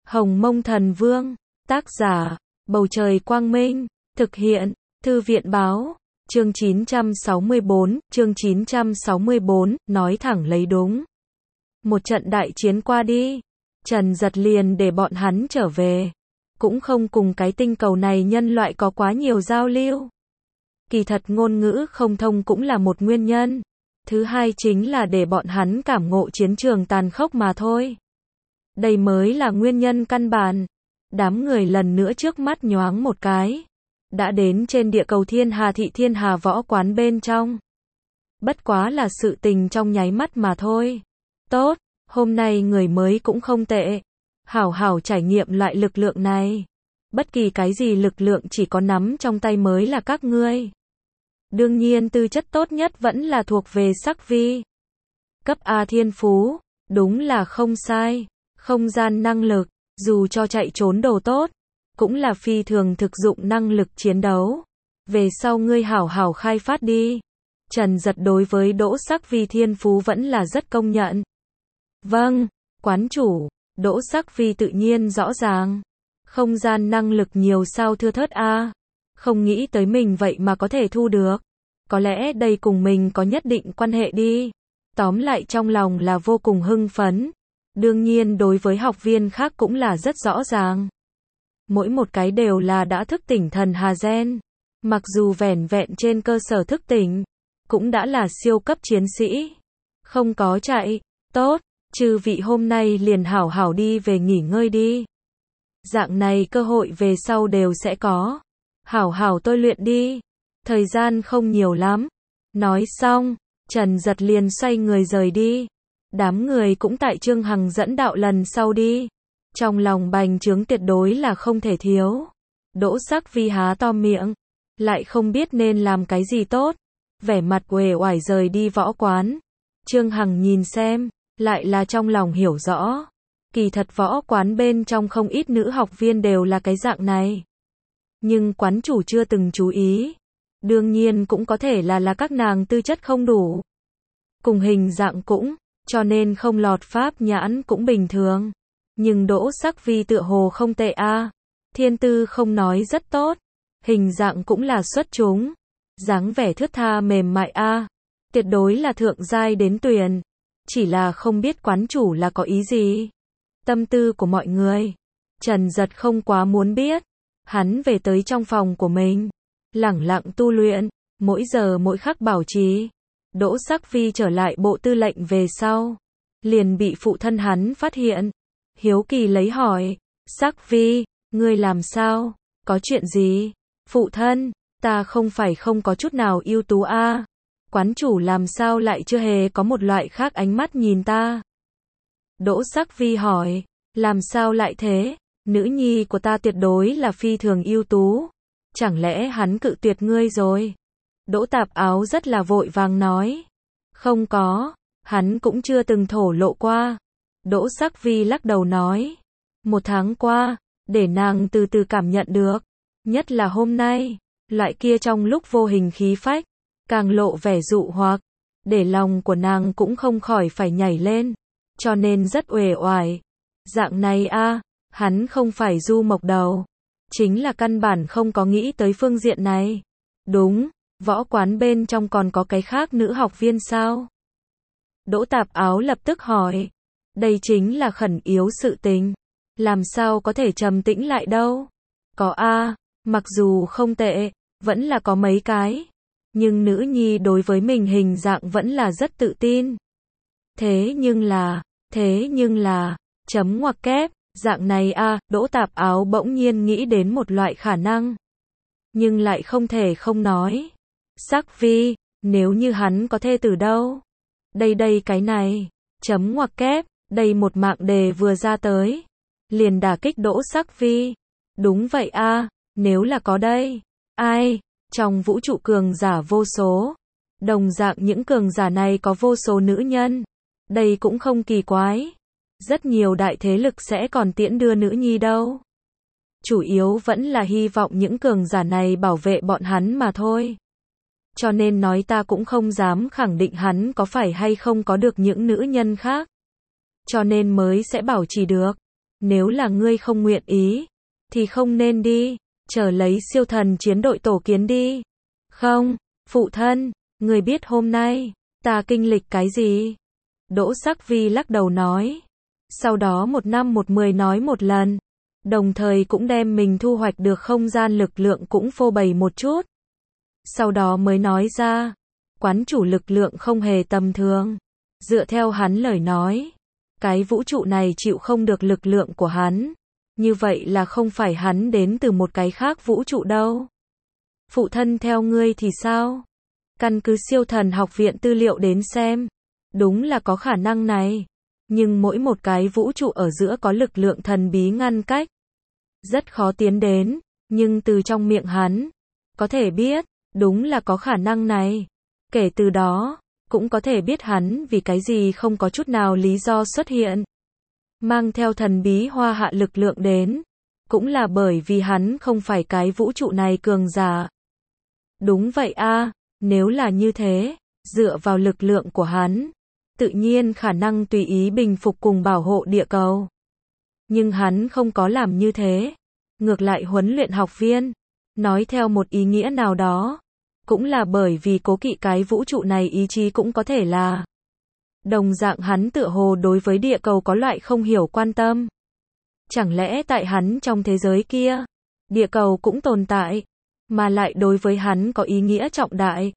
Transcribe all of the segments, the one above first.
Hồng Mông Thần Vương, tác giả, Bầu Trời Quang Minh, thực hiện, Thư viện Báo, chương 964, nói thẳng lấy đúng. Một trận đại chiến qua đi, Trần Giật liền để bọn hắn trở về. Cũng không cùng cái tinh cầu này nhân loại có quá nhiều giao lưu. Kỳ thật ngôn ngữ không thông cũng là một nguyên nhân. Thứ hai chính là để bọn hắn cảm ngộ chiến trường tàn khốc mà thôi. Đây mới là nguyên nhân căn bản. Đám người lần nữa trước mắt nhoáng một cái. Đã đến trên địa cầu Thiên Hà Thị Thiên Hà Võ Quán bên trong. Bất quá là sự tình trong nháy mắt mà thôi. Tốt, hôm nay người mới cũng không tệ. Hảo hảo trải nghiệm loại lực lượng này. Bất kỳ cái gì lực lượng chỉ có nắm trong tay mới là các ngươi. Đương nhiên tư chất tốt nhất vẫn là thuộc về sắc vi. Cấp A thiên phú, đúng là không sai. Không gian năng lực, dù cho chạy trốn đồ tốt, cũng là phi thường thực dụng năng lực chiến đấu. Về sau ngươi hảo hảo khai phát đi. Trần Giật đối với Đỗ Sắc Vi thiên phú vẫn là rất công nhận. Vâng, quán chủ, Đỗ Sắc Vi tự nhiên rõ ràng. Không gian năng lực nhiều sao thưa thớt a. Không nghĩ tới mình vậy mà có thể thu được. Có lẽ đây cùng mình có nhất định quan hệ đi. Tóm lại trong lòng là vô cùng hưng phấn. Đương nhiên đối với học viên khác cũng là rất rõ ràng. Mỗi một cái đều là đã thức tỉnh thần Hà Gen. Mặc dù vẻn vẹn trên cơ sở thức tỉnh, cũng đã là siêu cấp chiến sĩ. Không có chạy, tốt, chư vị hôm nay liền hảo hảo đi về nghỉ ngơi đi. Dạng này cơ hội về sau đều sẽ có. Hảo hảo tôi luyện đi. Thời gian không nhiều lắm. Nói xong, Trần Giật liền xoay người rời đi. Đám người cũng tại Trương Hằng dẫn đạo lần sau đi. Trong lòng bành trướng tuyệt đối là không thể thiếu. Đỗ Sắc Vi há to miệng, lại không biết nên làm cái gì tốt. Vẻ mặt uể oải rời đi võ quán. Trương Hằng nhìn xem, lại là trong lòng hiểu rõ. Kỳ thật võ quán bên trong không ít nữ học viên đều là cái dạng này. Nhưng quán chủ chưa từng chú ý. Đương nhiên cũng có thể là các nàng tư chất không đủ. Cùng hình dạng cũng, cho nên không lọt pháp nhãn cũng bình thường. Nhưng Đỗ Sắc Vi tựa hồ không tệ a. Thiên tư không nói rất tốt. Hình dạng cũng là xuất chúng. Dáng vẻ thướt tha mềm mại a. Tuyệt đối là thượng giai đến tuyền. Chỉ là không biết quán chủ là có ý gì. Tâm tư của mọi người. Trần Giật không quá muốn biết. Hắn về tới trong phòng của mình. Lẳng lặng tu luyện. Mỗi giờ mỗi khắc bảo trì. Đỗ Sắc Vi trở lại bộ tư lệnh về sau. Liền bị phụ thân hắn phát hiện. Hiếu kỳ lấy hỏi. Sắc Vi, ngươi làm sao? Có chuyện gì? Phụ thân, ta không phải không có chút nào ưu tú a. Quán chủ làm sao lại chưa hề có một loại khác ánh mắt nhìn ta? Đỗ Sắc Vi hỏi. Làm sao lại thế? Nữ nhi của ta tuyệt đối là phi thường ưu tú. Chẳng lẽ hắn cự tuyệt ngươi rồi? Đỗ Tạp Áo rất là vội vàng nói. Không có, hắn cũng chưa từng thổ lộ qua. Đỗ Sắc Vi lắc đầu nói. Một tháng qua, để nàng từ từ cảm nhận được. Nhất là hôm nay, loại kia trong lúc vô hình khí phách, càng lộ vẻ dụ hoặc. Để lòng của nàng cũng không khỏi phải nhảy lên. Cho nên rất uể oải. Dạng này a, hắn không phải du mộc đầu. Chính là căn bản không có nghĩ tới phương diện này. Đúng, võ quán bên trong còn có cái khác nữ học viên sao? Đỗ Tạp Áo lập tức hỏi. Đây chính là khẩn yếu sự tình. Làm sao có thể trầm tĩnh lại đâu? Có a, mặc dù không tệ, vẫn là có mấy cái. Nhưng nữ nhi đối với mình hình dạng vẫn là rất tự tin. Thế nhưng là, chấm ngoặc kép, dạng này a, Đỗ Tạp Áo bỗng nhiên nghĩ đến một loại khả năng. Nhưng lại không thể không nói. Sắc Vi, nếu như hắn có thê tử đâu? Đây cái này, chấm ngoặc kép, đây một mạng đề vừa ra tới. Liền đả kích Đỗ Sắc Vi. Đúng vậy a, nếu là có đây. Ai, trong vũ trụ cường giả vô số. Đồng dạng những cường giả này có vô số nữ nhân. Đây cũng không kỳ quái. Rất nhiều đại thế lực sẽ còn tiễn đưa nữ nhi đâu. Chủ yếu vẫn là hy vọng những cường giả này bảo vệ bọn hắn mà thôi. Cho nên nói ta cũng không dám khẳng định hắn có phải hay không có được những nữ nhân khác. Cho nên mới sẽ bảo trì được. Nếu là ngươi không nguyện ý, thì không nên đi, chờ lấy siêu thần chiến đội tổ kiến đi. Không, phụ thân, ngươi biết hôm nay, ta kinh lịch cái gì? Đỗ Sắc Vi lắc đầu nói. Sau đó 1 năm 1 10 nói một lần. Đồng thời cũng đem mình thu hoạch được không gian lực lượng cũng phô bày một chút. Sau đó mới nói ra, quán chủ lực lượng không hề tầm thường. Dựa theo hắn lời nói, cái vũ trụ này chịu không được lực lượng của hắn. Như vậy là không phải hắn đến từ một cái khác vũ trụ đâu. Phụ thân theo ngươi thì sao? Căn cứ siêu thần học viện tư liệu đến xem, đúng là có khả năng này. Nhưng mỗi một cái vũ trụ ở giữa có lực lượng thần bí ngăn cách. Rất khó tiến đến, nhưng từ trong miệng hắn, có thể biết, đúng là có khả năng này. Kể từ đó, cũng có thể biết hắn vì cái gì không có chút nào lý do xuất hiện. Mang theo thần bí hoa hạ lực lượng đến, cũng là bởi vì hắn không phải cái vũ trụ này cường giả. Đúng vậy a, nếu là như thế, dựa vào lực lượng của hắn, tự nhiên khả năng tùy ý bình phục cùng bảo hộ địa cầu. Nhưng hắn không có làm như thế. Ngược lại huấn luyện học viên, nói theo một ý nghĩa nào đó, cũng là bởi vì cố kỵ cái vũ trụ này ý chí cũng có thể là. Đồng dạng hắn tựa hồ đối với địa cầu có loại không hiểu quan tâm. Chẳng lẽ tại hắn trong thế giới kia, địa cầu cũng tồn tại, mà lại đối với hắn có ý nghĩa trọng đại.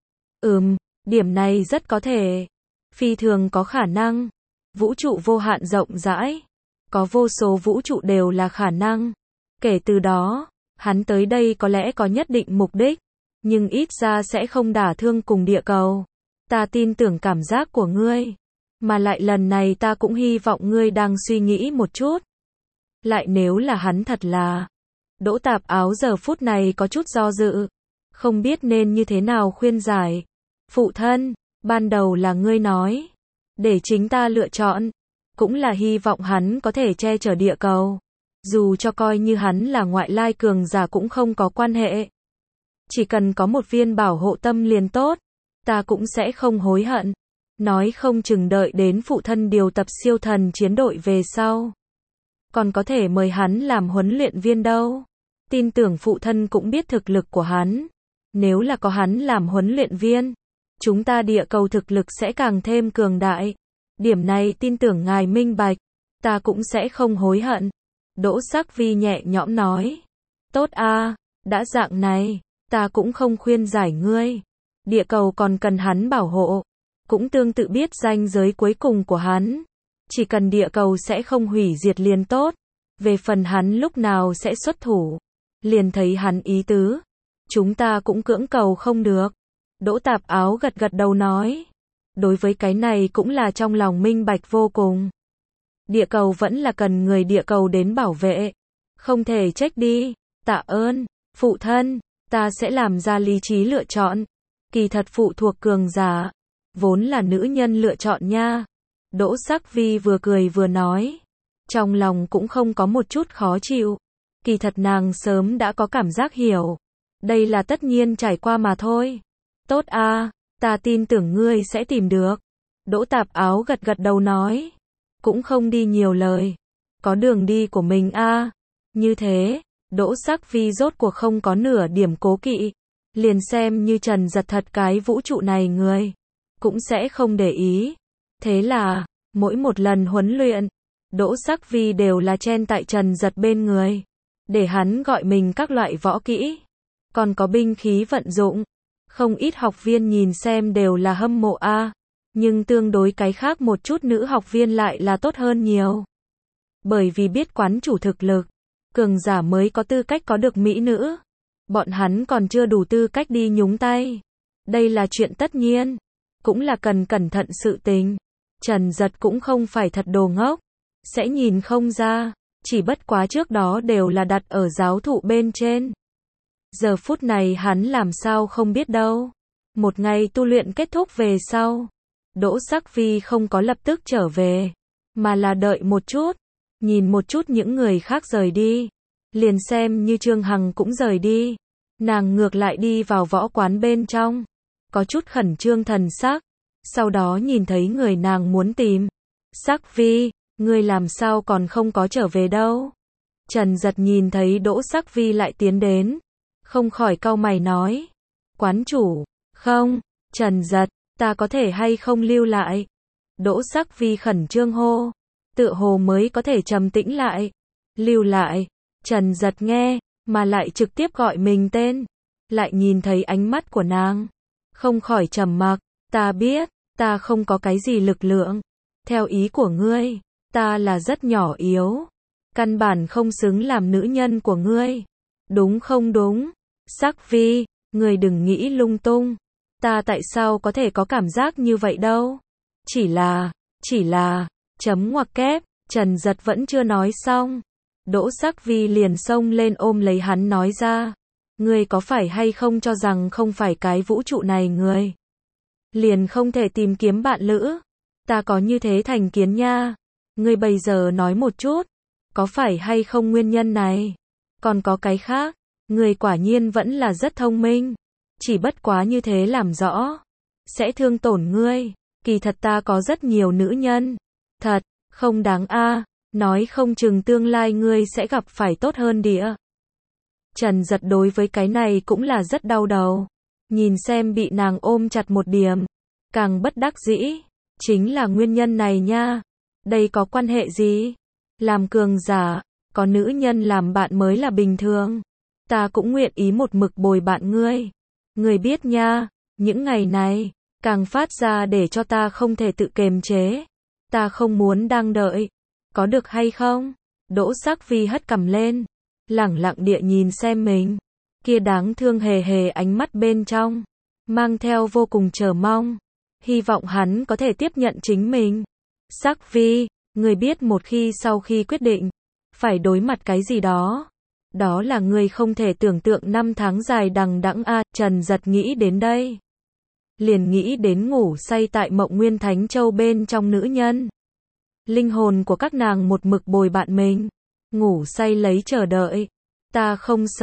Điểm này rất có thể. Phi thường có khả năng. Vũ trụ vô hạn rộng rãi. Có vô số vũ trụ đều là khả năng. Kể từ đó, hắn tới đây có lẽ có nhất định mục đích, nhưng ít ra sẽ không đả thương cùng địa cầu. Ta tin tưởng cảm giác của ngươi. Mà lại lần này ta cũng hy vọng ngươi đang suy nghĩ một chút. Lại nếu là hắn thật là. Đỗ Tạp Áo giờ phút này có chút do dự. Không biết nên như thế nào khuyên giải. Phụ thân, ban đầu là ngươi nói. Để chính ta lựa chọn. Cũng là hy vọng hắn có thể che chở địa cầu. Dù cho coi như hắn là ngoại lai cường giả cũng không có quan hệ. Chỉ cần có một viên bảo hộ tâm liền tốt. Ta cũng sẽ không hối hận. Nói không chừng đợi đến phụ thân điều tập siêu thần chiến đội về sau. Còn có thể mời hắn làm huấn luyện viên đâu. Tin tưởng phụ thân cũng biết thực lực của hắn. Nếu là có hắn làm huấn luyện viên, chúng ta địa cầu thực lực sẽ càng thêm cường đại. Điểm này tin tưởng ngài minh bạch. Ta cũng sẽ không hối hận. Đỗ Sắc Vi nhẹ nhõm nói. Tốt a, đã dạng này, ta cũng không khuyên giải ngươi. Địa cầu còn cần hắn bảo hộ. Cũng tương tự biết ranh giới cuối cùng của hắn. Chỉ cần địa cầu sẽ không hủy diệt liền tốt. Về phần hắn lúc nào sẽ xuất thủ, liền thấy hắn ý tứ. Chúng ta cũng cưỡng cầu không được. Đỗ Tạp Áo gật gật đầu nói. Đối với cái này cũng là trong lòng minh bạch vô cùng. Địa cầu vẫn là cần người địa cầu đến bảo vệ. Không thể trách đi. Tạ ơn, phụ thân, ta sẽ làm ra lý trí lựa chọn. Kỳ thật phụ thuộc cường giả. Vốn là nữ nhân lựa chọn nha. Đỗ Sắc Vi vừa cười vừa nói. Trong lòng cũng không có một chút khó chịu. Kỳ thật nàng sớm đã có cảm giác hiểu. Đây là tất nhiên trải qua mà thôi. Tốt a, ta tin tưởng ngươi sẽ tìm được. Đỗ Tạp Áo gật gật đầu nói. Cũng không đi nhiều lời. Có đường đi của mình a. Như thế, Đỗ Sắc Vi rốt cuộc không có nửa điểm cố kỵ. Liền xem như Trần Giật thật cái vũ trụ này người. Cũng sẽ không để ý. Thế là, mỗi một lần huấn luyện, Đỗ Sắc Vi đều là chen tại Trần Giật bên người. Để hắn gọi mình các loại võ kỹ. Còn có binh khí vận dụng. Không ít học viên nhìn xem đều là hâm mộ a. Nhưng tương đối cái khác một chút nữ học viên lại là tốt hơn nhiều. Bởi vì biết quán chủ thực lực, cường giả mới có tư cách có được mỹ nữ. Bọn hắn còn chưa đủ tư cách đi nhúng tay. Đây là chuyện tất nhiên. Cũng là cần cẩn thận sự tình. Trần Giật cũng không phải thật đồ ngốc. Sẽ nhìn không ra. Chỉ bất quá trước đó đều là đặt ở giáo thụ bên trên. Giờ phút này hắn làm sao không biết đâu. Một ngày tu luyện kết thúc về sau. Đỗ Sắc Vi không có lập tức trở về. Mà là đợi một chút. Nhìn một chút những người khác rời đi. Liền xem như Trương Hằng cũng rời đi. Nàng ngược lại đi vào võ quán bên trong. Có chút khẩn trương thần sắc. Sau đó nhìn thấy người nàng muốn tìm. Sắc Vi, ngươi làm sao còn không có trở về đâu? Trần Giật nhìn thấy Đỗ Sắc Vi lại tiến đến, không khỏi cau mày nói. Quán chủ, không, Trần Giật, ta có thể hay không lưu lại? Đỗ Sắc Vi khẩn trương hô, tựa hồ mới có thể trầm tĩnh lại. Lưu lại, Trần Giật nghe, mà lại trực tiếp gọi mình tên, lại nhìn thấy ánh mắt của nàng, không khỏi trầm mặc. Ta biết, ta không có cái gì lực lượng. Theo ý của ngươi, ta là rất nhỏ yếu, căn bản không xứng làm nữ nhân của ngươi. Đúng không đúng? Sắc Vi, ngươi đừng nghĩ lung tung. Ta tại sao có thể có cảm giác như vậy đâu? Chỉ là, chấm ngoặc kép, Trần Giật vẫn chưa nói xong. Đỗ Sắc Vi liền xông lên ôm lấy hắn nói ra. Ngươi có phải hay không cho rằng không phải cái vũ trụ này ngươi liền không thể tìm kiếm bạn lữ? Ta có như thế thành kiến nha. Ngươi bây giờ nói một chút, có phải hay không nguyên nhân này? Còn có cái khác, ngươi quả nhiên vẫn là rất thông minh. Chỉ bất quá như thế làm rõ, sẽ thương tổn ngươi. Kỳ thật ta có rất nhiều nữ nhân. Thật, không đáng a, nói không chừng tương lai ngươi sẽ gặp phải tốt hơn địa. Trần Giật đối với cái này cũng là rất đau đầu. Nhìn xem bị nàng ôm chặt một điểm, càng bất đắc dĩ. Chính là nguyên nhân này nha. Đây có quan hệ gì? Làm cường giả, có nữ nhân làm bạn mới là bình thường. Ta cũng nguyện ý một mực bồi bạn ngươi. Ngươi biết nha, những ngày này, càng phát ra để cho ta không thể tự kiềm chế. Ta không muốn đang đợi. Có được hay không? Đỗ Sắc Vi hất cằm lên, lẳng lặng địa nhìn xem mình. Kia đáng thương hề hề ánh mắt bên trong, mang theo vô cùng chờ mong. Hy vọng hắn có thể tiếp nhận chính mình. Sắc Vi, ngươi biết một khi sau khi quyết định, phải đối mặt cái gì đó. Đó là ngươi không thể tưởng tượng năm tháng dài đằng đẵng a. Trần Giật nghĩ đến đây, liền nghĩ đến ngủ say tại Mộng Nguyên Thánh Châu bên trong nữ nhân. Linh hồn của các nàng một mực bồi bạn mình, ngủ say lấy chờ đợi. Ta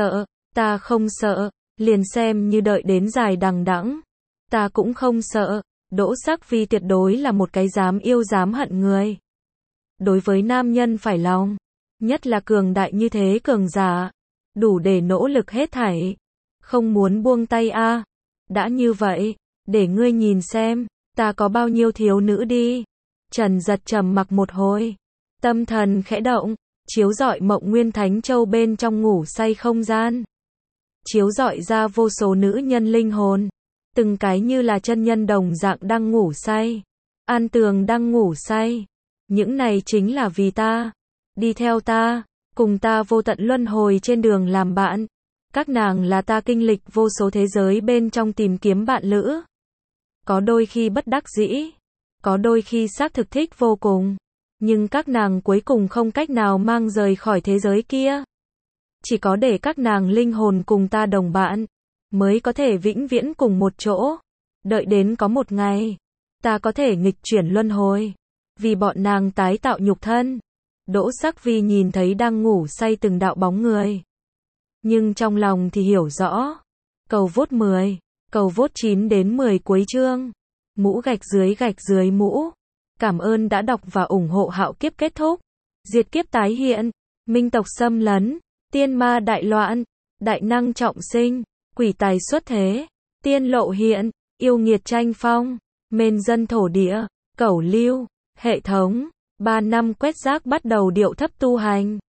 không sợ, liền xem như đợi đến dài đằng đẵng, ta cũng không sợ. Đỗ Sắc Vi tuyệt đối là một cái dám yêu dám hận người. Đối với nam nhân phải lòng, nhất là cường đại như thế cường giả, đủ để nỗ lực hết thảy, không muốn buông tay a. Đã như vậy, để ngươi nhìn xem, ta có bao nhiêu thiếu nữ đi. Trần Giật trầm mặc một hồi, tâm thần khẽ động, chiếu rọi Mộng Nguyên Thánh Châu bên trong ngủ say không gian. Chiếu rọi ra vô số nữ nhân linh hồn, từng cái như là chân nhân đồng dạng đang ngủ say. An Tường đang ngủ say. Những này chính là vì ta. Đi theo ta, cùng ta vô tận luân hồi trên đường làm bạn. Các nàng là ta kinh lịch vô số thế giới bên trong tìm kiếm bạn lữ. Có đôi khi bất đắc dĩ, có đôi khi xác thực thích vô cùng, nhưng các nàng cuối cùng không cách nào mang rời khỏi thế giới kia. Chỉ có để các nàng linh hồn cùng ta đồng bạn, mới có thể vĩnh viễn cùng một chỗ. Đợi đến có một ngày, ta có thể nghịch chuyển luân hồi, vì bọn nàng tái tạo nhục thân. Đỗ Sắc Vi nhìn thấy đang ngủ say từng đạo bóng người, nhưng trong lòng thì hiểu rõ. Cầu vote 10, cầu vote 9 đến 10 cuối chương. Mũ gạch dưới mũ. Cảm ơn đã đọc và ủng hộ. Hạo kiếp kết thúc, diệt kiếp tái hiện, minh tộc xâm lấn, tiên ma đại loạn, đại năng trọng sinh, quỷ tài xuất thế, tiên lộ hiện, yêu nghiệt tranh phong, mên dân thổ địa, cẩu lưu, hệ thống. 3 năm quét rác bắt đầu điệu thấp tu hành.